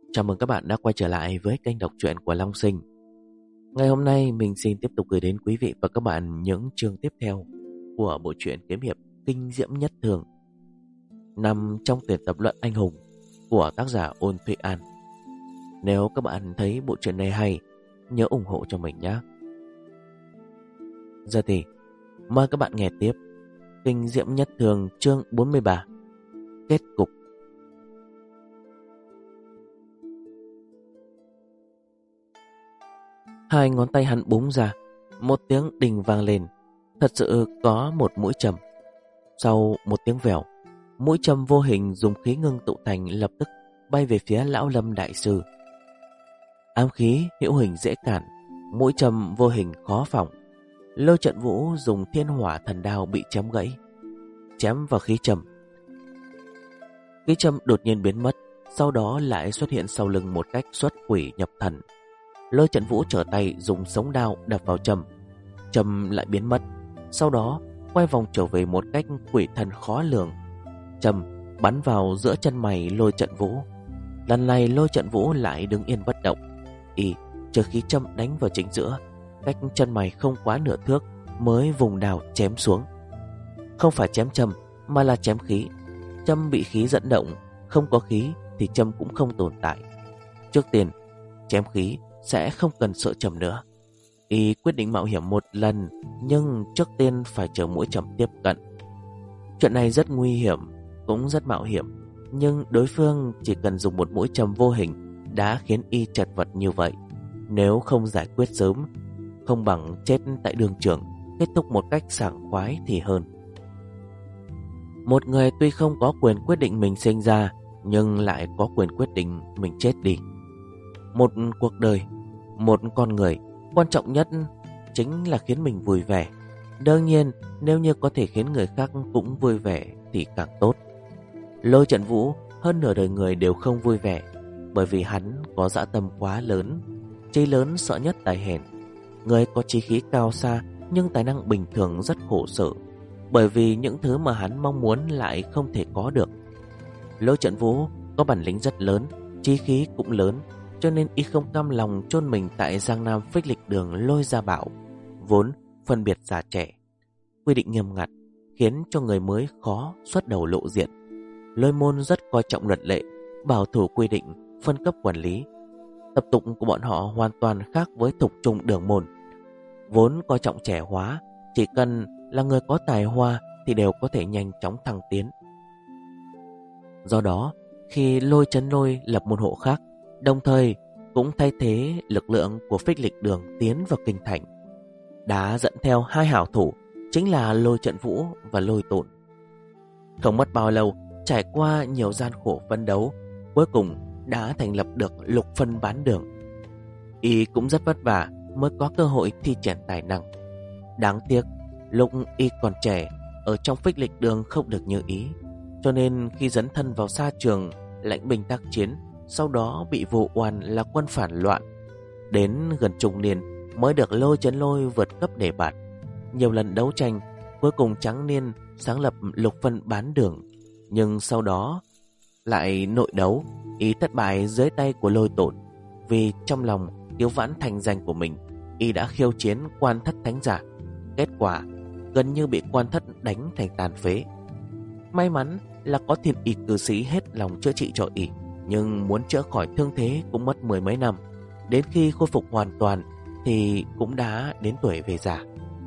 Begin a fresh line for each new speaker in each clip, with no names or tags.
Chào mừng các bạn đã quay trở lại với kênh đọc truyện của Long Sinh. Ngày hôm nay mình xin tiếp tục gửi đến quý vị và các bạn những chương tiếp theo của bộ truyện kiếm hiệp kinh diễm nhất thường, nằm trong tuyển tập luận anh hùng của tác giả Ôn Thụy An. Nếu các bạn thấy bộ truyện này hay, nhớ ủng hộ cho mình nhé. Giờ thì mời các bạn nghe tiếp kinh diễm nhất thường chương 43, kết cục. Hai ngón tay hắn búng ra, một tiếng đình vang lên. Thật sự có một mũi trầm. Sau một tiếng vèo, mũi trầm vô hình dùng khí ngưng tụ thành lập tức bay về phía Lão Lâm đại sư. Ám khí hữu hình dễ cản, mũi trầm vô hình khó phòng. Lôi Trận Vũ dùng thiên hỏa thần đao bị chém gãy, chém vào khí trầm. Khí trầm đột nhiên biến mất, sau đó lại xuất hiện sau lưng một cách xuất quỷ nhập thần. Lôi Trận Vũ trở tay dùng sống đao đập vào trầm, trầm lại biến mất, sau đó quay vòng trở về một cách quỷ thần khó lường. Trầm bắn vào giữa chân mày Lôi Trận Vũ. Lần này Lôi Trận Vũ lại đứng yên bất động, y chờ khí trầm đánh vào chính giữa, cách chân mày không quá nửa thước, mới vùng đao chém xuống. Không phải chém trầm mà là chém khí. Trầm bị khí dẫn động, không có khí thì trầm cũng không tồn tại. Trước tiên chém khí sẽ không cần sợ trầm nữa. Y quyết định mạo hiểm một lần, nhưng trước tiên phải chờ mũi trầm tiếp cận. Chuyện này rất nguy hiểm, cũng rất mạo hiểm, nhưng đối phương chỉ cần dùng một mũi trầm vô hình đã khiến y chật vật như vậy. Nếu không giải quyết sớm, không bằng chết tại đường trường, kết thúc một cách sảng khoái thì hơn. Một người tuy không có quyền quyết định mình sinh ra, nhưng lại có quyền quyết định mình chết đi. Một cuộc đời, một con người, quan trọng nhất chính là khiến mình vui vẻ. Đương nhiên, nếu như có thể khiến người khác cũng vui vẻ thì càng tốt. Lôi Trận Vũ hơn nửa đời người đều không vui vẻ, bởi vì hắn có dã tâm quá lớn. Chí lớn sợ nhất tài hèn. Người có chí khí cao xa nhưng tài năng bình thường rất khổ sở, bởi vì những thứ mà hắn mong muốn lại không thể có được. Lôi Trận Vũ có bản lĩnh rất lớn, chí khí cũng lớn, cho nên y không cam lòng chôn mình tại Giang Nam Phích Lịch Đường Lôi Gia Bảo, vốn phân biệt già trẻ. Quy định nghiêm ngặt khiến cho người mới khó xuất đầu lộ diện. Lôi môn rất coi trọng luật lệ, bảo thủ quy định, phân cấp quản lý. Tập tục của bọn họ hoàn toàn khác với thục trung đường môn, vốn coi trọng trẻ hóa, chỉ cần là người có tài hoa thì đều có thể nhanh chóng thăng tiến. Do đó, khi Lôi Chấn Lôi lập môn hộ khác, đồng thời cũng thay thế lực lượng của Phích Lịch Đường tiến vào kinh thành, đã dẫn theo hai hảo thủ, chính là Lôi Trận Vũ và Lôi Tổn. Không mất bao lâu, trải qua nhiều gian khổ phấn đấu, cuối cùng đã thành lập được Lục Phân Bán Đường. Y cũng rất vất vả mới có cơ hội thi triển tài năng. Đáng tiếc lúc y còn trẻ, ở trong Phích Lịch Đường không được như ý, cho nên khi dấn thân vào sa trường lãnh binh tác chiến, sau đó bị vụ oan là quân phản loạn. Đến gần trung niên mới được Lôi Chấn Lôi vượt cấp đề bạt. Nhiều lần đấu tranh, cuối cùng trắng niên sáng lập Lục Phân Bán Đường, nhưng sau đó lại nội đấu, y thất bại dưới tay của Lôi Tổn. Vì trong lòng cứu vãn thành danh của mình, y đã khiêu chiến Quan Thất Thánh Giả. Kết quả gần như bị Quan Thất đánh thành tàn phế. May mắn là có Thiên Y cư sĩ hết lòng chữa trị cho y, nhưng muốn chữa khỏi thương thế cũng mất mười mấy năm. Đến khi khôi phục hoàn toàn thì cũng đã đến tuổi về già.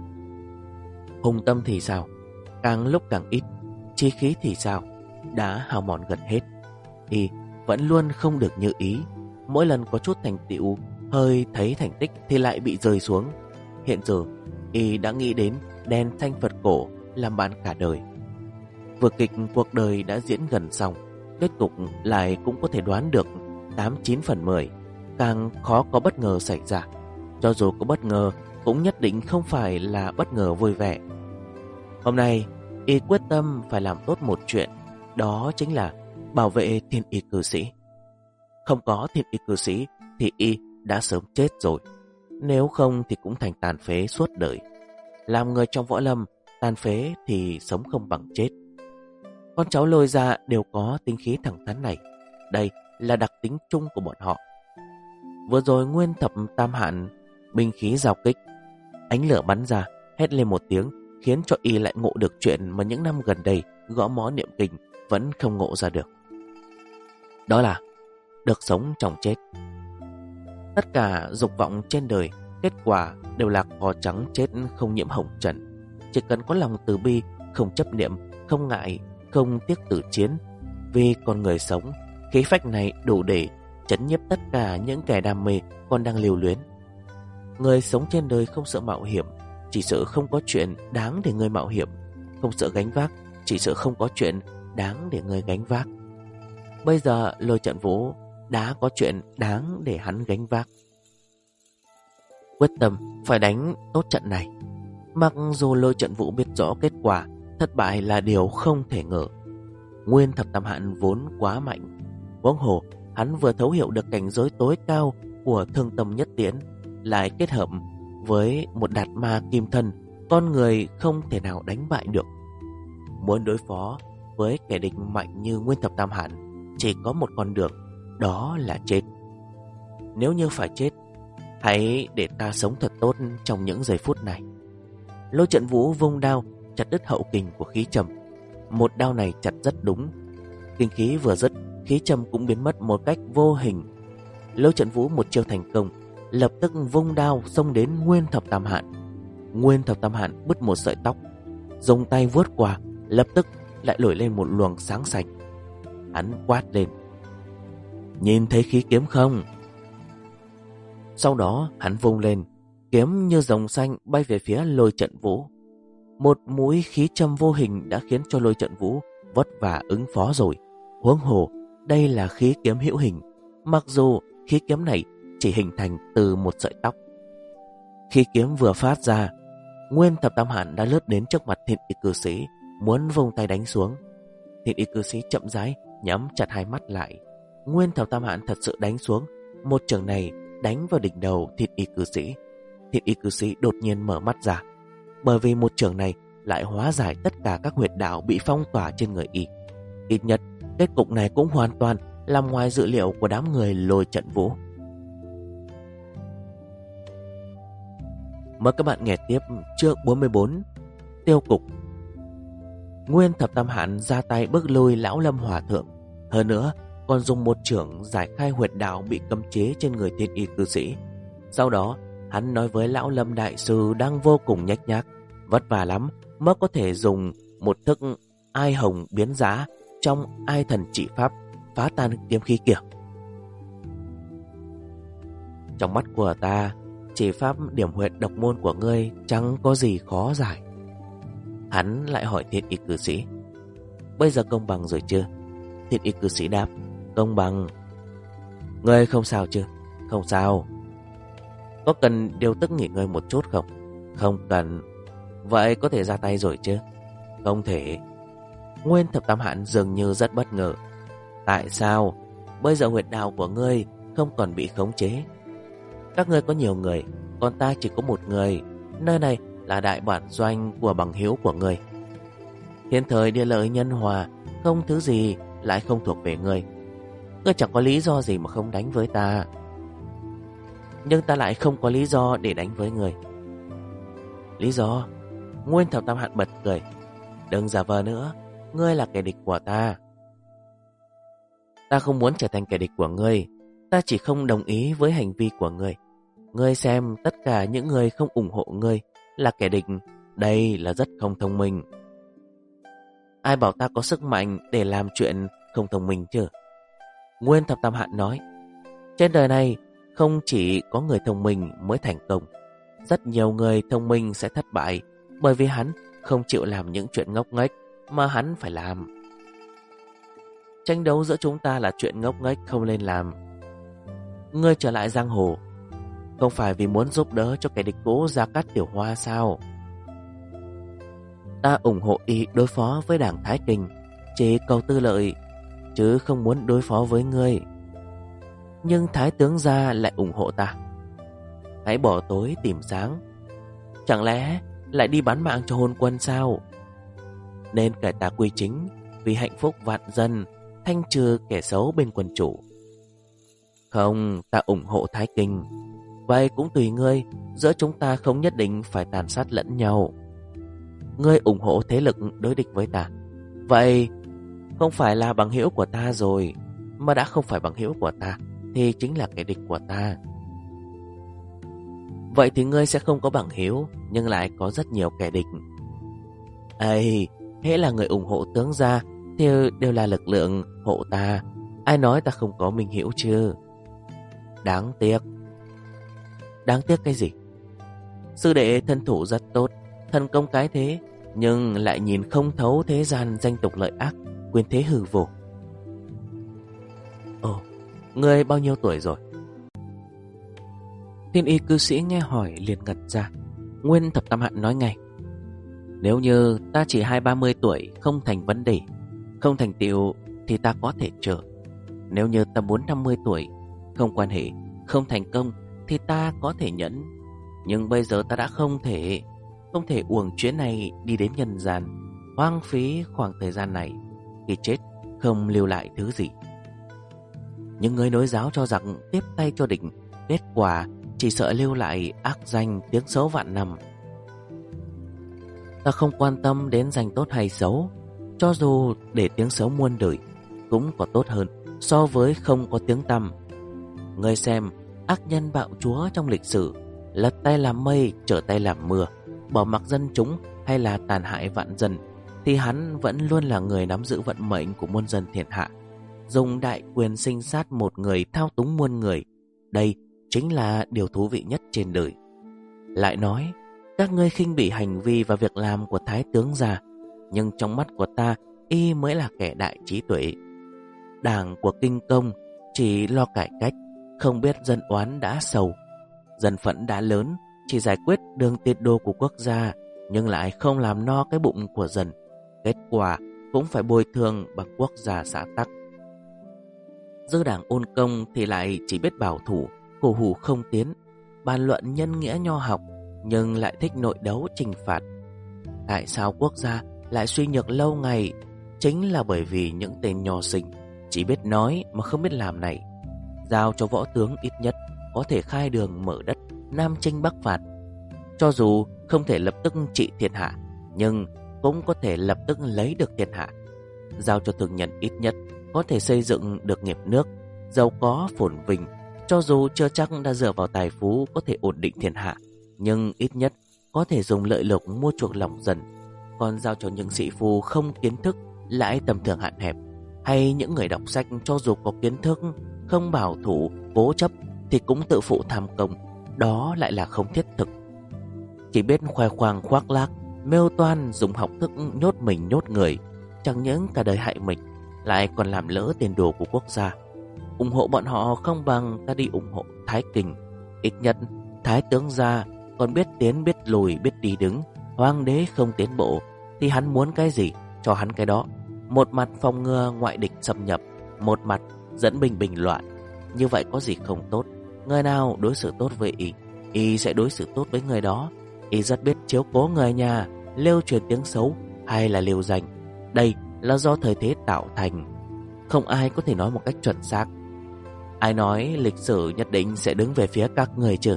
Hùng tâm thì sao? Càng lúc càng ít. Chí khí thì sao? Đã hao mòn gần hết. Y vẫn luôn không được như ý. Mỗi lần có chút thành tựu, hơi thấy thành tích thì lại bị rơi xuống. Hiện giờ y đã nghĩ đến đèn thanh Phật cổ làm bạn cả đời. Vở kịch cuộc đời đã diễn gần xong, kết cục lại cũng có thể đoán được 8-9/10. Càng khó có bất ngờ xảy ra. Cho dù có bất ngờ cũng nhất định không phải là bất ngờ vui vẻ. Hôm nay y quyết tâm phải làm tốt một chuyện, đó chính là bảo vệ Thiên Y cư sĩ. Không có Thiên Y cư sĩ thì y đã sớm chết rồi, nếu không thì cũng thành tàn phế suốt đời. Làm người trong võ lâm, tàn phế thì sống không bằng chết. Con cháu Lôi gia đều có tính khí thẳng thắn này. Đây là đặc tính chung của bọn họ. Vừa rồi Nguyên Thập Tam Hạn binh khí giao kích, ánh lửa bắn ra, hét lên một tiếng, khiến cho y lại ngộ được chuyện mà những năm gần đây gõ mõ niệm kinh vẫn không ngộ ra được. Đó là được sống trong chết. Tất cả dục vọng trên đời, kết quả đều là cỏ trắng chết không nhiễm hồng trần. Chỉ cần có lòng từ bi, không chấp niệm, không ngại, không tiếc tử chiến. Vì con người sống, khí phách này đủ để chấn nhiếp tất cả những kẻ đam mê còn đang lưu luyến. Người sống trên đời không sợ mạo hiểm, chỉ sợ không có chuyện đáng để người mạo hiểm. Không sợ gánh vác, chỉ sợ không có chuyện đáng để người gánh vác. Bây giờ Lôi Trận Vũ đã có chuyện đáng để hắn gánh vác. Quyết tâm phải đánh tốt trận này. Mặc dù Lôi Trận Vũ biết rõ kết quả, thất bại là điều không thể ngờ. Nguyên Thập Tam Hạn vốn quá mạnh, huống hồ hắn vừa thấu hiểu được cảnh giới tối cao của Thương Tâm Nhất Tiễn, lại kết hợp với một đạt ma kim thân, con người không thể nào đánh bại được. Muốn đối phó với kẻ địch mạnh như Nguyên Thập Tam Hạn, chỉ có một con đường, đó là chết. Nếu như phải chết, hãy để ta sống thật tốt trong những giây phút này. Lôi Trận Vũ vung đao chặt đứt hậu kình của khí trầm. Một đao này chặt rất đúng. Kinh khí vừa dứt, khí trầm cũng biến mất một cách vô hình. Lôi Trận Vũ một chiêu thành công, lập tức vung đao xông đến Nguyên Thập Tam Hạn. Nguyên Thập Tam Hạn bứt một sợi tóc, dùng tay vuốt qua, lập tức lại nổi lên một luồng sáng xanh. Hắn quát lên: nhìn thấy khí kiếm không? Sau đó hắn vung lên, kiếm như rồng xanh bay về phía Lôi Trận Vũ. Một mũi khí châm vô hình đã khiến cho Lôi Trận Vũ vất vả ứng phó rồi. Huống hồ đây là khí kiếm hữu hình, mặc dù khí kiếm này chỉ hình thành từ một sợi tóc. Khí kiếm vừa phát ra, Nguyên Thập Tam Hạn đã lướt đến trước mặt Thiên Y Cư Sĩ, muốn vung tay đánh xuống. Thiên Y Cư Sĩ chậm rãi nhắm chặt hai mắt lại. Nguyên Thập Tam Hạn thật sự đánh xuống, một chưởng này đánh vào đỉnh đầu Thiên Y Cư Sĩ. Thiên Y Cư Sĩ đột nhiên mở mắt ra, bởi vì một chưởng này lại hóa giải tất cả các huyệt đạo bị phong tỏa trên người y. Ít nhất kết cục này cũng hoàn toàn nằm ngoài dự liệu của đám người Lôi Trận Vũ. Mời các bạn nghe tiếp chương 44, Tiêu Cục. Nguyên Thập Tam Hạn ra tay bức lùi Lão Lâm Hòa Thượng, hơn nữa còn dùng một chưởng giải khai huyệt đạo bị cấm chế trên người Thiên Y Cư Sĩ. Sau đó hắn nói với Lão Lâm Đại Sư đang vô cùng nhếch nhác, vất vả lắm mới có thể dùng một thức ai hồng biến giá trong ai thần chỉ pháp phá tan kiếm khí kia. Trong mắt của ta, chỉ pháp điểm huyệt độc môn của ngươi chẳng có gì khó giải. Hắn lại hỏi Thiên Y Cư Sĩ: bây giờ công bằng rồi chưa? Thiên Y Cư Sĩ đáp: công bằng. Ngươi không sao chứ? Không sao. Có cần điều tức nghỉ ngơi một chút không? Không cần. Vậy có thể ra tay rồi chứ? Không thể. Nguyên Thập Tam Hạn dường như rất bất ngờ. Tại sao? Bây giờ huyệt đạo của ngươi không còn bị khống chế. Các ngươi có nhiều người, còn ta chỉ có một người. Nơi này là đại bản doanh của bằng hữu của ngươi. Thiên thời địa lợi nhân hòa, không thứ gì lại không thuộc về ngươi. Ngươi chẳng có lý do gì mà không đánh với ta. Nhưng ta lại không có lý do để đánh với ngươi. Lý do? Nguyên Thập Tam Hạn bật cười: đừng giả vờ nữa, ngươi là kẻ địch của ta. Ta không muốn trở thành kẻ địch của ngươi, ta chỉ không đồng ý với hành vi của ngươi. Ngươi xem, tất cả những người không ủng hộ ngươi là kẻ địch, đây là rất không thông minh. Ai bảo ta có sức mạnh để làm chuyện không thông minh chứ? Nguyên Thập Tam Hạn nói: trên đời này không chỉ có người thông minh mới thành công, rất nhiều người thông minh sẽ thất bại bởi vì hắn không chịu làm những chuyện ngốc nghếch mà hắn phải làm. Tranh đấu giữa chúng ta là chuyện ngốc nghếch không nên làm. Ngươi trở lại giang hồ không phải vì muốn giúp đỡ cho kẻ địch cũ Gia Cát Tiểu Hoa sao? Ta ủng hộ y đối phó với đảng Thái Kinh, chỉ cầu tư lợi, chứ không muốn đối phó với ngươi. Nhưng Thái tướng gia lại ủng hộ ta. Hãy bỏ tối tìm sáng. Chẳng lẽ lại đi bán mạng cho hôn quân sao? Nên cải tà quy chính, vì hạnh phúc vạn dân, thanh trừ kẻ xấu bên quân chủ. Không, ta ủng hộ Thái Kinh. Vậy cũng tùy ngươi, giữa chúng ta không nhất định phải tàn sát lẫn nhau. Ngươi ủng hộ thế lực đối địch với ta, vậy không phải là bằng hữu của ta rồi. Mà đã không phải bằng hữu của ta thì chính là kẻ địch của ta. Vậy thì ngươi sẽ không có bằng hữu, nhưng lại có rất nhiều kẻ địch. Ây, hễ là người ủng hộ tướng gia thì đều là lực lượng hộ ta. Ai nói ta không có minh hữu chứ? Đáng tiếc. Đáng tiếc cái gì? Sư đệ thân thủ rất tốt, thần công cái thế, nhưng lại nhìn không thấu thế gian danh tục lợi ác, quyền thế hư vô. Ồ, ngươi bao nhiêu tuổi rồi? Thiên y cư sĩ nghe hỏi liền ngẩn ra. Nguyên Thập Tam Hạn nói ngay: nếu như ta chỉ 20-30 tuổi không thành vấn đề, không thành tựu thì ta có thể chờ. Nếu như ta 40-50 tuổi không quan hệ, không thành công thì ta có thể nhẫn. Nhưng bây giờ ta đã không thể uổng chuyến này đi đến nhân gian, hoang phí khoảng thời gian này, khi chết không lưu lại thứ gì. Những người nối giáo cho rằng tiếp tay cho địch, kết quả chỉ sợ lưu lại ác danh tiếng xấu vạn năm. Ta không quan tâm đến danh tốt hay xấu, cho dù để tiếng xấu muôn đời cũng có tốt hơn so với không có tiếng tăm. Ngươi xem, ác nhân bạo chúa trong lịch sử, lật tay làm mây trở tay làm mưa, bỏ mặc dân chúng hay là tàn hại vạn dân, thì hắn vẫn luôn là người nắm giữ vận mệnh của muôn dân thiên hạ, dùng đại quyền sinh sát một người, thao túng muôn người. Đây chính là điều thú vị nhất trên đời. Lại nói, các ngươi khinh bỉ hành vi và việc làm của Thái tướng gia, nhưng trong mắt của ta, y mới là kẻ đại trí tuệ. Đảng của Kinh Công chỉ lo cải cách, không biết dân oán đã sầu. Dân phẫn đã lớn, chỉ giải quyết đường tiệt đồ của quốc gia, nhưng lại không làm no cái bụng của dân. Kết quả cũng phải bồi thường bằng quốc gia xã tắc. Dư đảng Ôn Công thì lại chỉ biết bảo thủ, cổ hủ không tiến, bàn luận nhân nghĩa nho học, nhưng lại thích nội đấu trừng phạt. Tại sao quốc gia lại suy nhược lâu ngày? Chính là bởi vì những tên nho sinh chỉ biết nói mà không biết làm này. Giao cho võ tướng ít nhất có thể khai đường mở đất, nam chinh bắc phạt. Cho dù không thể lập tức trị thiên hạ, nhưng cũng có thể lập tức lấy được thiên hạ. Giao cho thương nhân ít nhất có thể xây dựng được nghiệp nước, giàu có phồn vinh. Cho dù chưa chắc đã dựa vào tài phú có thể ổn định thiên hạ, nhưng ít nhất có thể dùng lợi lộc mua chuộc lòng dân. Còn giao cho những sĩ phu không kiến thức, lại tầm thường hạn hẹp, hay những người đọc sách cho dù có kiến thức, không bảo thủ, cố chấp thì cũng tự phụ tham công, đó lại là không thiết thực. Chỉ biết khoe khoang khoác lác, mêu toan, dùng học thức nhốt mình nhốt người, chẳng những cả đời hại mình, lại còn làm lỡ tiền đồ của quốc gia. Ủng hộ bọn họ không bằng ta đi ủng hộ Thái Kinh. Ít nhất Thái tướng gia còn biết tiến biết lùi, biết đi đứng. Hoàng đế không tiến bộ thì hắn muốn cái gì cho hắn cái đó. Một mặt phòng ngừa ngoại địch xâm nhập, một mặt dẫn binh bình loạn. Như vậy có gì không tốt? Người nào đối xử tốt với y sẽ đối xử tốt với người đó. Y rất biết chiếu cố người nhà, lưu truyền tiếng xấu hay là lưu danh. Đây là do thời thế tạo thành, không ai có thể nói một cách chuẩn xác. Ai nói lịch sử nhất định sẽ đứng về phía các người chứ?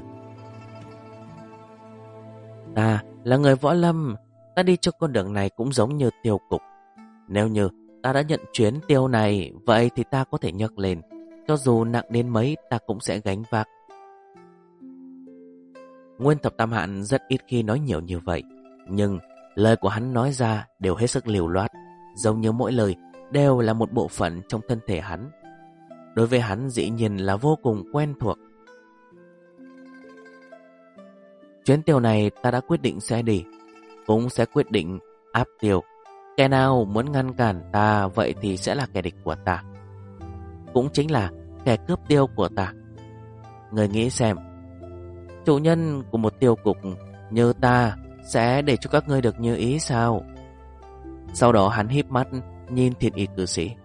Ta là người võ lâm, ta đi trên con đường này cũng giống như tiêu cục. Nếu như ta đã nhận chuyến tiêu này, vậy thì ta có thể nhấc lên. Cho dù nặng đến mấy ta cũng sẽ gánh vác. Nguyên Thập Tam Hạn rất ít khi nói nhiều như vậy, nhưng lời của hắn nói ra đều hết sức liều loát, giống như mỗi lời đều là một bộ phận trong thân thể hắn. Đối với hắn dĩ nhiên là vô cùng quen thuộc. Chuyến tiêu này ta đã quyết định sẽ đi, cũng sẽ quyết định áp tiêu. Kẻ nào muốn ngăn cản ta vậy thì sẽ là kẻ địch của ta, cũng chính là kẻ cướp tiêu của ta. Người nghĩ xem, chủ nhân của một tiêu cục như ta sẽ để cho các ngươi được như ý sao? Sau đó hắn híp mắt nhìn Thiên Y cư sĩ.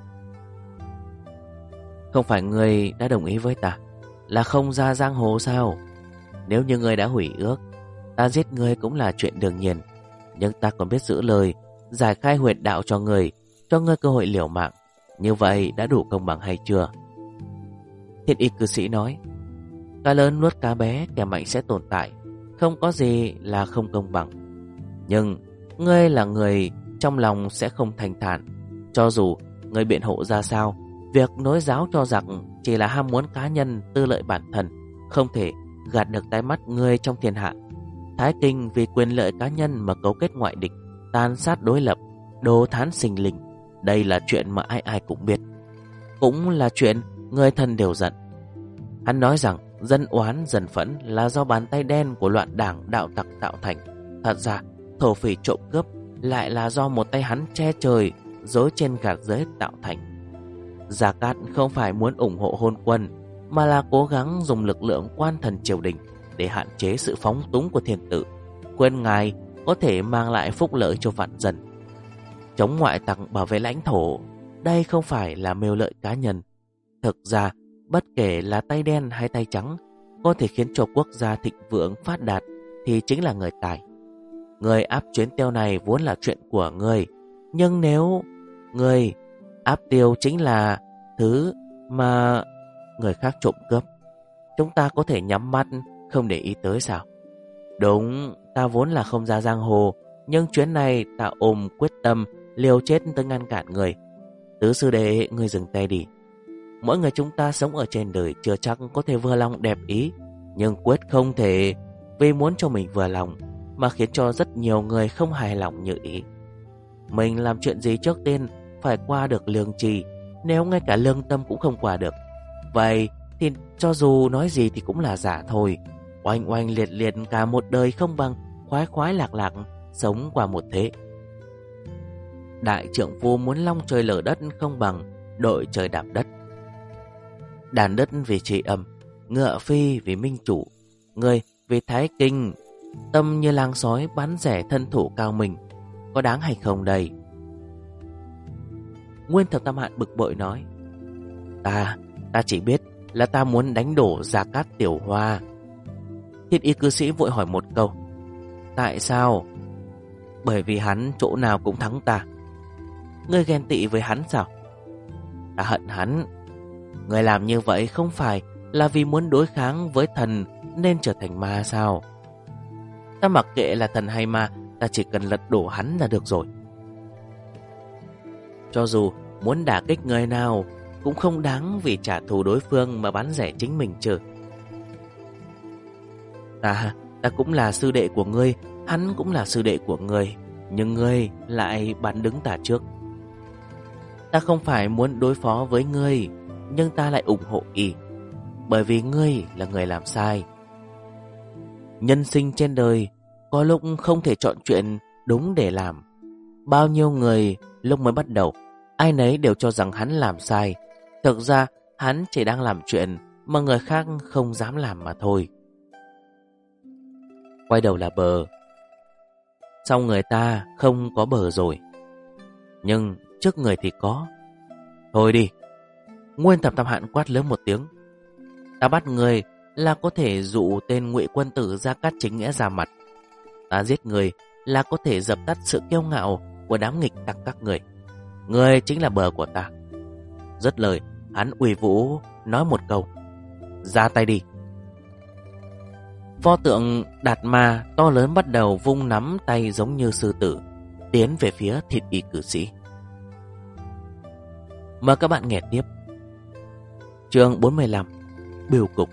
Không phải ngươi đã đồng ý với ta là không ra giang hồ sao? Nếu như ngươi đã hủy ước, ta giết ngươi cũng là chuyện đương nhiên. Nhưng ta còn biết giữ lời, giải khai huyệt đạo cho ngươi cơ hội liều mạng. Như vậy đã đủ công bằng hay chưa? Thiên y cư sĩ nói, cá lớn nuốt cá bé, kẻ mạnh sẽ tồn tại, không có gì là không công bằng. Nhưng ngươi là người, trong lòng sẽ không thành thản. Cho dù ngươi biện hộ ra sao, việc nối giáo cho giặc chỉ là ham muốn cá nhân, tư lợi bản thân, không thể gạt được tai mắt ngươi trong thiên hạ. Thái Kinh vì quyền lợi cá nhân mà cấu kết ngoại địch, tàn sát đối lập, đồ thán sinh linh. Đây là chuyện mà ai ai cũng biết, cũng là chuyện người thân đều giận. Hắn nói rằng dân oán dân phẫn là do bàn tay đen của loạn đảng đạo tặc tạo thành. Thật ra thổ phỉ trộm cướp lại là do một tay hắn che trời dối trên gạt dưới tạo thành. Gia Cát không phải muốn ủng hộ hôn quân, mà là cố gắng dùng lực lượng quan thần triều đình để hạn chế sự phóng túng của thiên tử, khuyên ngài có thể mang lại phúc lợi cho vạn dân. Chống ngoại tặc, bảo vệ lãnh thổ, đây không phải là mưu lợi cá nhân. Thực ra, bất kể là tay đen hay tay trắng, có thể khiến cho quốc gia thịnh vượng phát đạt thì chính là người tài. Người áp chuyến tiêu này vốn là chuyện của người, nhưng nếu người áp tiêu chính là thứ mà người khác trộm cướp, chúng ta có thể nhắm mắt không để ý tới sao? Đúng, ta vốn là không ra giang hồ, nhưng chuyến này ta ôm quyết tâm liều chết tới ngăn cản người. Tứ sư đệ, người dừng tay đi. Mỗi người chúng ta sống ở trên đời chưa chắc có thể vừa lòng đẹp ý, nhưng quyết không thể vì muốn cho mình vừa lòng mà khiến cho rất nhiều người không hài lòng như ý. Mình làm chuyện gì trước tiên phải qua được lương tri, nếu ngay cả lương tâm cũng không qua được, vậy thì cho dù nói gì thì cũng là giả thôi. Oanh oanh liệt liệt cả một đời không bằng khoái khoái lạc lạc sống qua một thế. Đại trượng phu muốn long trời lở đất không bằng đội trời đạp đất. Đàn đất vì trị âm, ngựa phi vì minh chủ, người vì thái kinh. Tâm như lang sói bán rẻ thân thủ cao mình, có đáng hay không đây? Nguyên Thập Tam Hạn bực bội nói, Ta chỉ biết là ta muốn đánh đổ Gia Cát Tiểu Hoa. Thiên y cư sĩ vội hỏi một câu, tại sao? Bởi vì hắn chỗ nào cũng thắng ta. Ngươi ghen tị với hắn sao? Ta hận hắn. Ngươi làm như vậy không phải là vì muốn đối kháng với thần nên trở thành ma sao? Ta mặc kệ là thần hay ma, ta chỉ cần lật đổ hắn là được rồi. Cho dù muốn đả kích người nào cũng không đáng vì trả thù đối phương mà bán rẻ chính mình chứ. Ta cũng là sư đệ của ngươi, hắn cũng là sư đệ của ngươi, nhưng ngươi lại bán đứng ta trước. Ta không phải muốn đối phó với ngươi, nhưng ta lại ủng hộ y, bởi vì ngươi là người làm sai. Nhân sinh trên đời có lúc không thể chọn chuyện đúng để làm. Bao nhiêu người lúc mới bắt đầu, ai nấy đều cho rằng hắn làm sai. Thực ra hắn chỉ đang làm chuyện mà người khác không dám làm mà thôi. Quay đầu là bờ. Sau người ta không có bờ rồi, nhưng trước người thì có. Thôi đi. Nguyên Thập Tam Hạn quát lớn một tiếng. Ta bắt người là có thể dụ tên Ngụy Quân Tử Gia Cát chính nghĩa ra mặt. Ta giết người là có thể dập tắt sự kiêu ngạo của đám nghịch tặc các người. Người chính là bờ của ta. Dứt lời, hắn uy vũ nói một câu, ra tay đi. Pho tượng Đạt Ma to lớn bắt đầu vung nắm tay giống như sư tử, tiến về phía Thiên y cử sĩ. Mời các bạn nghe tiếp. Chương 45, Biêu cục.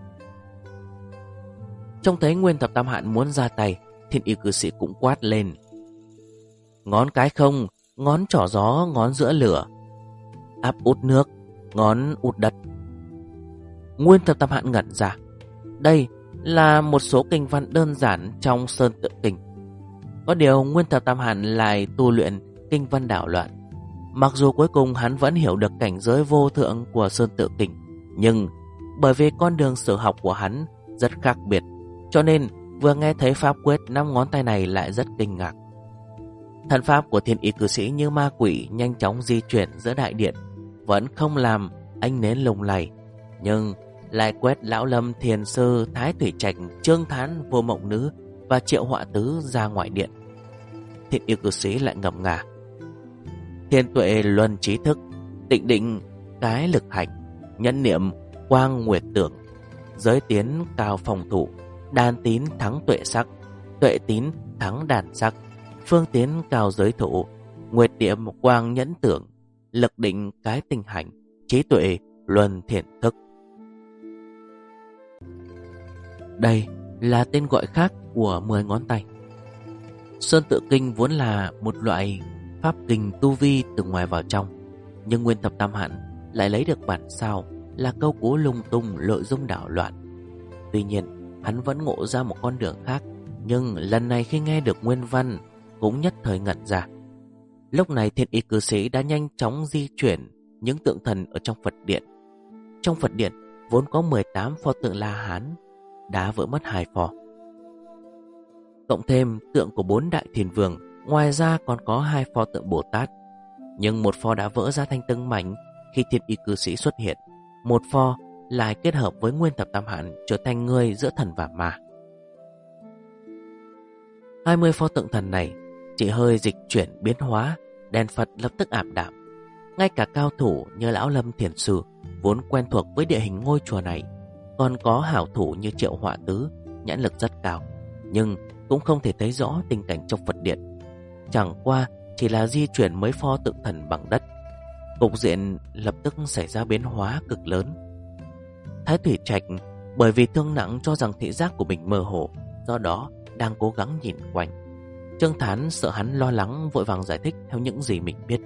Trông thấy Nguyên Thập Tam Hạn muốn ra tay, Thiên y cử sĩ cũng quát lên, ngón cái không, ngón trỏ gió, ngón giữa lửa, áp út nước, ngón út đất. Nguyên Thập Tam Hạn ngẩn ra. Đây là một số kinh văn đơn giản trong Sơn Tự Kinh. Có điều Nguyên Thập Tam Hạn lại tu luyện kinh văn đảo loạn. Mặc dù cuối cùng hắn vẫn hiểu được cảnh giới vô thượng của Sơn Tự Kinh, nhưng bởi vì con đường sở học của hắn rất khác biệt, cho nên vừa nghe thấy pháp quyết 5 ngón tay này lại rất kinh ngạc. Thần pháp của Thiên y cư sĩ như ma quỷ nhanh chóng di chuyển giữa đại điện, vẫn không làm ánh nến lung lay, nhưng lại quét Lão Lâm, Thiền Sư, Thái Thủy Trạch, Trương Thán, Vô Mộng Nữ và Triệu Họa Tứ ra ngoài điện. Thiên y cư sĩ lại ngầm ngà, thiên tuệ luân trí thức, tịnh định cái lực hành, nhân niệm quang nguyệt tưởng. Giới tiến cao phòng thủ, đan tín thắng tuệ sắc, tuệ tín thắng đàn sắc. Phương tiến cao giới thủ, nguyệt điểm quang nhẫn tưởng, lực định cái tinh hành, trí tuệ luân thiện thức. Đây là tên gọi khác của 10 ngón tay. Sơn Tự Kinh vốn là một loại pháp kinh tu vi từ ngoài vào trong, nhưng Nguyên Thập Tam Hạn lại lấy được bản sao là câu cú lung tung, nội dung đảo loạn. Tuy nhiên, hắn vẫn ngộ ra một con đường khác, nhưng lần này khi nghe được nguyên văn cũng nhất thời ngẩn ra. Lúc này Thiên Y cư sĩ đã nhanh chóng di chuyển những tượng thần ở trong Phật điện. Trong Phật điện vốn có 18 pho tượng La Hán, đã vỡ mất 2 pho. Cộng thêm tượng của 4 đại thiền vương, ngoài ra còn có 2 pho tượng Bồ Tát. Nhưng một pho đã vỡ ra thành từng mảnh khi Thiên Y cư sĩ xuất hiện. Một pho lại kết hợp với Nguyên Thập Tam Hạn trở thành người giữa thần và ma. 20 pho tượng thần này chỉ hơi dịch chuyển biến hóa, đèn Phật lập tức ảm đạm. Ngay cả cao thủ như Lão Lâm Thiền Sư vốn quen thuộc với địa hình ngôi chùa này, còn có hảo thủ như Triệu Họa Tứ, nhãn lực rất cao, nhưng cũng không thể thấy rõ tình cảnh trong Phật điện. Chẳng qua chỉ là di chuyển mấy pho tượng thần bằng đất, cục diện lập tức xảy ra biến hóa cực lớn. Thái Thủy Trạch bởi vì thương nặng cho rằng thị giác của mình mơ hồ, do đó đang cố gắng nhìn quanh. Trương Thán sợ hắn lo lắng, vội vàng giải thích theo những gì mình biết.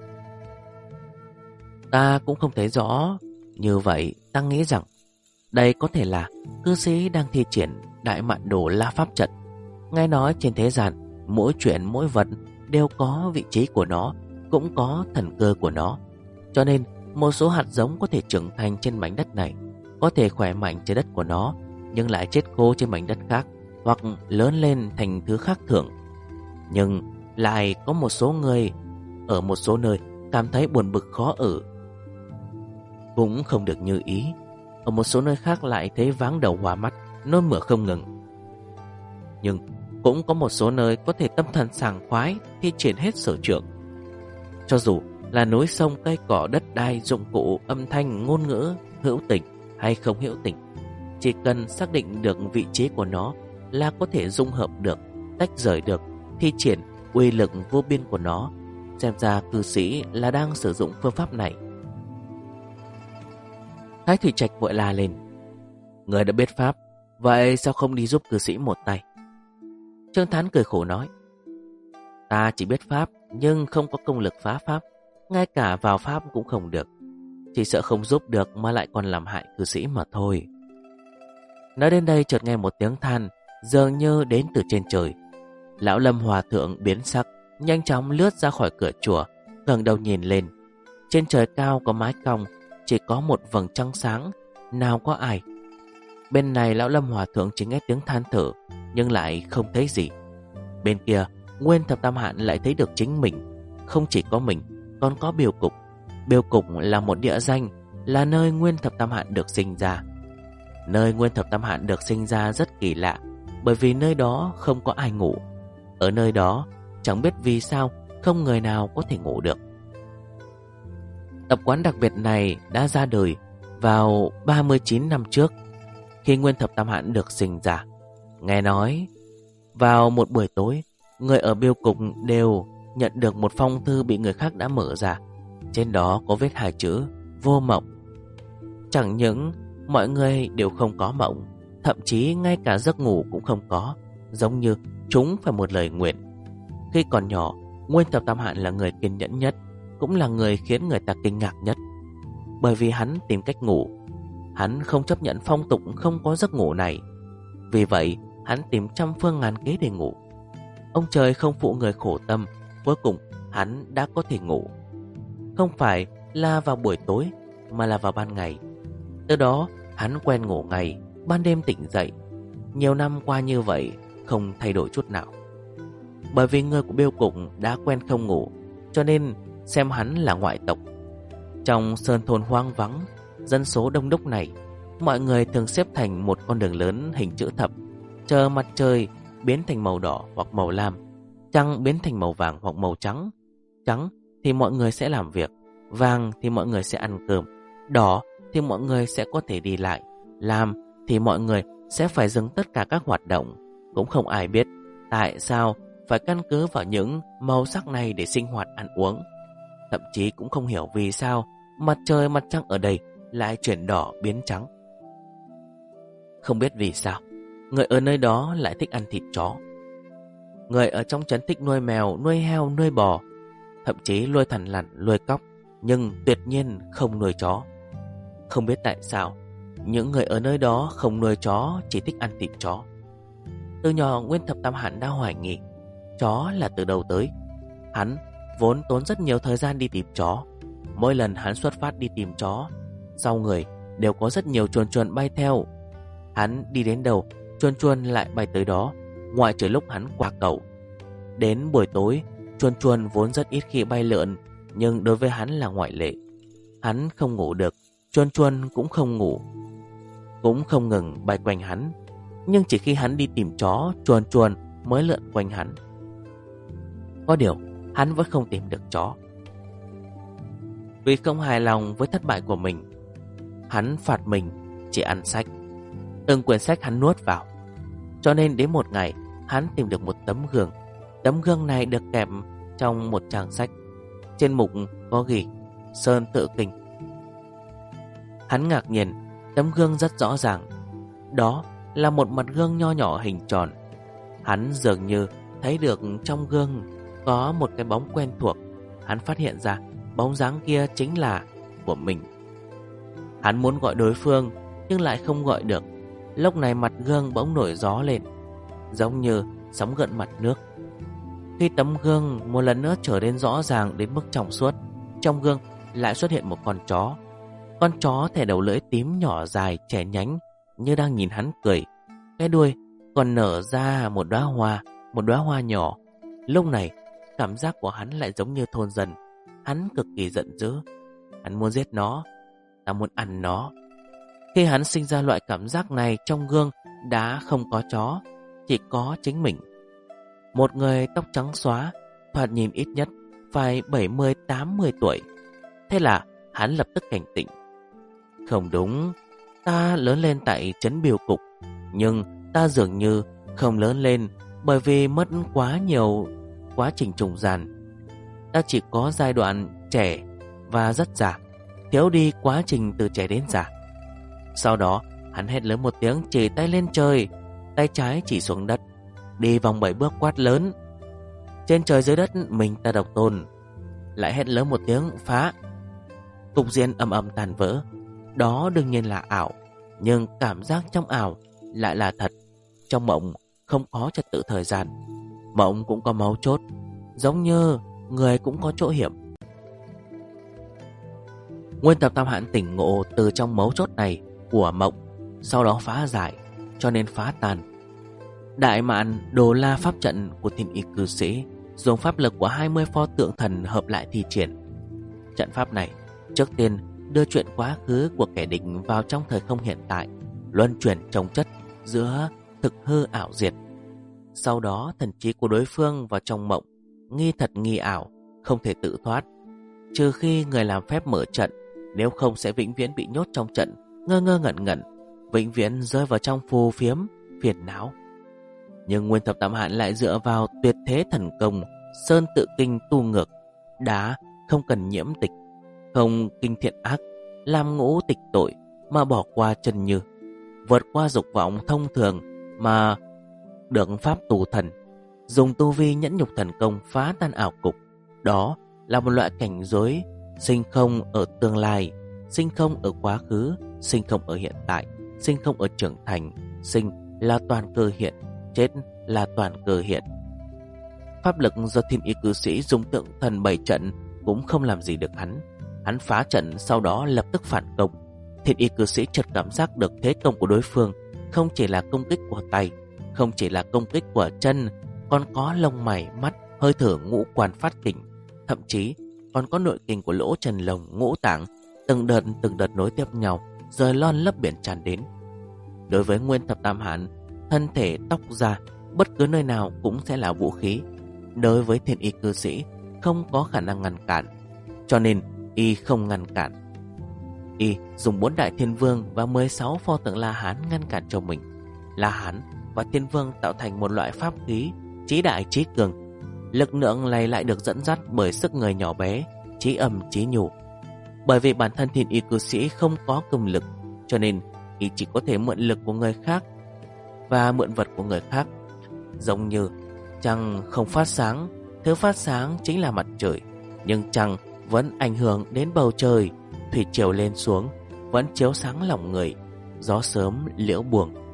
Ta cũng không thấy rõ. Như vậy ta nghĩ rằng đây có thể là cư sĩ đang thi triển Đại Mạn Đồ La Pháp Trận. Nghe nói trên thế gian mỗi chuyện mỗi vật đều có vị trí của nó, cũng có thần cơ của nó. Cho nên một số hạt giống có thể trưởng thành trên mảnh đất này, có thể khỏe mạnh trên đất của nó, nhưng lại chết khô trên mảnh đất khác, hoặc lớn lên thành thứ khác thường. Nhưng lại có một số người ở một số nơi cảm thấy buồn bực khó ở, cũng không được như ý. Ở một số nơi khác lại thấy váng đầu hoa mắt, nôn mửa không ngừng. Nhưng cũng có một số nơi có thể tâm thần sảng khoái, thi triển hết sở trường. Cho dù là núi sông, cây cỏ, đất đai, dụng cụ, âm thanh, ngôn ngữ, hữu tình hay không hữu tình, chỉ cần xác định được vị trí của nó là có thể dung hợp được, tách rời được, thi triển uy lực vô biên của nó. Xem ra cư sĩ là đang sử dụng phương pháp này. Thái Thủy Trạch vội la lên: người đã biết pháp, vậy sao không đi giúp cư sĩ một tay? Trương Thán cười khổ nói: ta chỉ biết pháp, nhưng không có công lực phá pháp, ngay cả vào pháp cũng không được. Chỉ sợ không giúp được mà lại còn làm hại cư sĩ mà thôi. Nói đến đây chợt nghe một tiếng than dường như đến từ trên trời. Lão Lâm Hòa Thượng biến sắc, nhanh chóng lướt ra khỏi cửa chùa, ngẩng đầu nhìn lên. Trên trời cao có mái cong, chỉ có một vầng trăng sáng, nào có ai. Bên này Lão Lâm Hòa Thượng chỉ nghe tiếng than thở, nhưng lại không thấy gì. Bên kia Nguyên Thập Tam Hạn lại thấy được chính mình. Không chỉ có mình, còn có Biêu Cục. Biêu Cục là một địa danh, là nơi Nguyên Thập Tam Hạn được sinh ra. Nơi Nguyên Thập Tam Hạn được sinh ra rất kỳ lạ, bởi vì nơi đó không có ai ngủ. Ở nơi đó chẳng biết vì sao không người nào có thể ngủ được. Tập quán đặc biệt này đã ra đời vào 39 năm trước, khi Nguyên Thập Tam Hạn được sinh ra. Nghe nói vào một buổi tối, người ở Biêu Cục đều nhận được một phong thư bị người khác đã mở ra. Trên đó có viết 2 chữ vô mộng. Chẳng những mọi người đều không có mộng, thậm chí ngay cả giấc ngủ cũng không có, giống như chúng phải một lời nguyện. Khi còn nhỏ, Nguyên Thập Tam Hạn là người kiên nhẫn nhất, cũng là người khiến người ta kinh ngạc nhất. Bởi vì hắn tìm cách ngủ, hắn không chấp nhận phong tục không có giấc ngủ này. Vì vậy hắn tìm trăm phương ngàn kế để ngủ. Ông trời không phụ người khổ tâm, cuối cùng hắn đã có thể ngủ. Không phải là vào buổi tối, mà là vào ban ngày. Từ đó hắn quen ngủ ngày, ban đêm tỉnh dậy. Nhiều năm qua như vậy, không thay đổi chút nào. Bởi vì người của Biêu Cục đã quen không ngủ, cho nên xem hắn là ngoại tộc. Trong sơn thôn hoang vắng, dân số đông đúc này, mọi người thường xếp thành một con đường lớn hình chữ thập, chờ mặt trời biến thành màu đỏ hoặc màu lam, trăng biến thành màu vàng hoặc màu trắng. Trắng thì mọi người sẽ làm việc, vàng thì mọi người sẽ ăn cơm. Đỏ thì mọi người sẽ có thể đi lại, lam thì mọi người sẽ phải dừng tất cả các hoạt động. Cũng không ai biết tại sao phải căn cứ vào những màu sắc này để sinh hoạt ăn uống. Thậm chí cũng không hiểu vì sao mặt trời mặt trăng ở đây lại chuyển đỏ biến trắng. Không biết vì sao người ở nơi đó lại thích ăn thịt chó. Người ở trong trấn thích nuôi mèo, nuôi heo, nuôi bò, thậm chí nuôi thằn lằn, nuôi cóc, nhưng tuyệt nhiên không nuôi chó. Không biết tại sao những người ở nơi đó không nuôi chó, chỉ thích ăn thịt chó. Từ nhỏ Nguyên Thập Tam Hán đã hoài nghi chó là từ đâu tới. Hắn vốn tốn rất nhiều thời gian đi tìm chó. Mỗi lần hắn xuất phát đi tìm chó, sau người đều có rất nhiều chuồn chuồn bay theo. Hắn đi đến đâu, chuồn chuồn lại bay tới đó, ngoại trừ lúc hắn qua cầu. Đến buổi tối, chuồn chuồn vốn rất ít khi bay lượn, nhưng đối với hắn là ngoại lệ. Hắn không ngủ được, chuồn chuồn cũng không ngủ, cũng không ngừng bay quanh hắn. Nhưng chỉ khi hắn đi tìm chó, chuồn chuồn mới lượn quanh hắn. Có điều, hắn vẫn không tìm được chó. Vì không hài lòng với thất bại của mình, hắn phạt mình chỉ ăn sách. Từng quyển sách hắn nuốt vào. Cho nên đến một ngày, hắn tìm được một tấm gương. Tấm gương này được kẹp trong một trang sách. Trên mục có ghi Sơn Tự Kinh. Hắn ngạc nhiên, tấm gương rất rõ ràng. Đó là một mặt gương nho nhỏ hình tròn. Hắn dường như thấy được trong gương có một cái bóng quen thuộc. Hắn phát hiện ra bóng dáng kia chính là của mình. Hắn muốn gọi đối phương nhưng lại không gọi được. Lúc này mặt gương bỗng nổi gió lên, giống như sóng gợn mặt nước. Khi tấm gương một lần nữa trở nên rõ ràng đến mức trong suốt, trong gương lại xuất hiện một con chó. Con chó thè đầu lưỡi tím nhỏ dài trẻ nhánh, như đang nhìn hắn cười. Cái đuôi còn nở ra một đóa hoa nhỏ. Lúc này cảm giác của hắn lại giống như thôn dân. Hắn cực kỳ giận dữ. Hắn muốn giết nó, ta muốn ăn nó. Khi hắn sinh ra loại cảm giác này, trong gương đã không có chó, chỉ có chính mình. Một người tóc trắng xóa, thoạt nhìn ít nhất phải 70-80 tuổi. Thế là hắn lập tức cảnh tỉnh. Không đúng, ta lớn lên tại trấn Biêu Cục, nhưng ta dường như không lớn lên bởi vì mất quá nhiều quá trình trùng giàn. Ta chỉ có giai đoạn trẻ và rất già, thiếu đi quá trình từ trẻ đến già. Sau đó hắn hét lớn một tiếng, chỉ tay lên trời, tay trái chỉ xuống đất, đi vòng 7 bước quát lớn: trên trời dưới đất mình ta độc tôn. Lại hét lớn một tiếng phá. Cục diện ầm ầm tàn vỡ. Đó đương nhiên là ảo, nhưng cảm giác trong ảo lại là thật. Trong mộng không có trật tự thời gian, mộng cũng có mấu chốt, giống như người cũng có chỗ hiểm. Nguyên Thập Tam Hán tỉnh ngộ từ trong mấu chốt này của mộng, sau đó phá giải, cho nên phá tan. Đại Mạn Đồ La pháp trận của Thiên Y cư sĩ dùng pháp lực của 20 pho tượng thần hợp lại thi triển. Trận pháp này trước tiên đưa chuyện quá khứ của kẻ địch vào trong thời không hiện tại, luân chuyển trồng chất giữa thực hư ảo diệt. Sau đó thần trí của đối phương vào trong mộng, nghi thật nghi ảo, không thể tự thoát, trừ khi người làm phép mở trận, nếu không sẽ vĩnh viễn bị nhốt trong trận, ngơ ngơ ngẩn ngẩn, vĩnh viễn rơi vào trong phù phiếm phiền não. Nhưng Nguyên Thập Tam Hán lại dựa vào tuyệt thế thần công Sơn Tự Kinh tu ngược, đã không cần nhiễm tịch, không kinh thiện ác, làm ngũ tịch tội, mà bỏ qua chân như, vượt qua dục vọng thông thường mà được pháp tù thần, dùng tu vi nhẫn nhục thần công phá tan ảo cục. Đó là một loại cảnh giới sinh không ở tương lai, sinh không ở quá khứ, sinh không ở hiện tại, sinh không ở trưởng thành. Sinh là toàn cơ hiện, chết là toàn cơ hiện. Pháp lực do Thiên Y cư sĩ dùng tượng thần bày trận cũng không làm gì được hắn. Hắn phá trận sau đó lập tức phản công. Thiên Y cư sĩ chợt cảm giác được thế công của đối phương không chỉ là công kích của tay, không chỉ là công kích của chân, còn có lông mày, mắt, hơi thở ngũ quan phát kình, thậm chí còn có nội kinh của lỗ chân lồng, ngũ tạng, từng đợt nối tiếp nhau, rời lon lấp biển tràn đến. Đối với Nguyên Thập Tam Hán, thân thể, tóc da, bất cứ nơi nào cũng sẽ là vũ khí. Đối với Thiên Y cư sĩ, không có khả năng ngăn cản, cho nên y không ngăn cản. Y dùng 4 đại thiên vương và 16 pho tượng La Hán ngăn cản cho mình. La Hán và thiên vương tạo thành một loại pháp khí chí đại chí cường. Lực lượng này lại được dẫn dắt bởi sức người nhỏ bé, chí âm chí nhủ. Bởi vì bản thân Thiên Y cư sĩ không có công lực, cho nên Y chỉ có thể mượn lực của người khác và mượn vật của người khác. Giống như trăng không phát sáng, thứ phát sáng chính là mặt trời, nhưng trăng vẫn ảnh hưởng đến bầu trời. Thủy triều lên xuống vẫn chiếu sáng lòng người, gió sớm liễu buồn.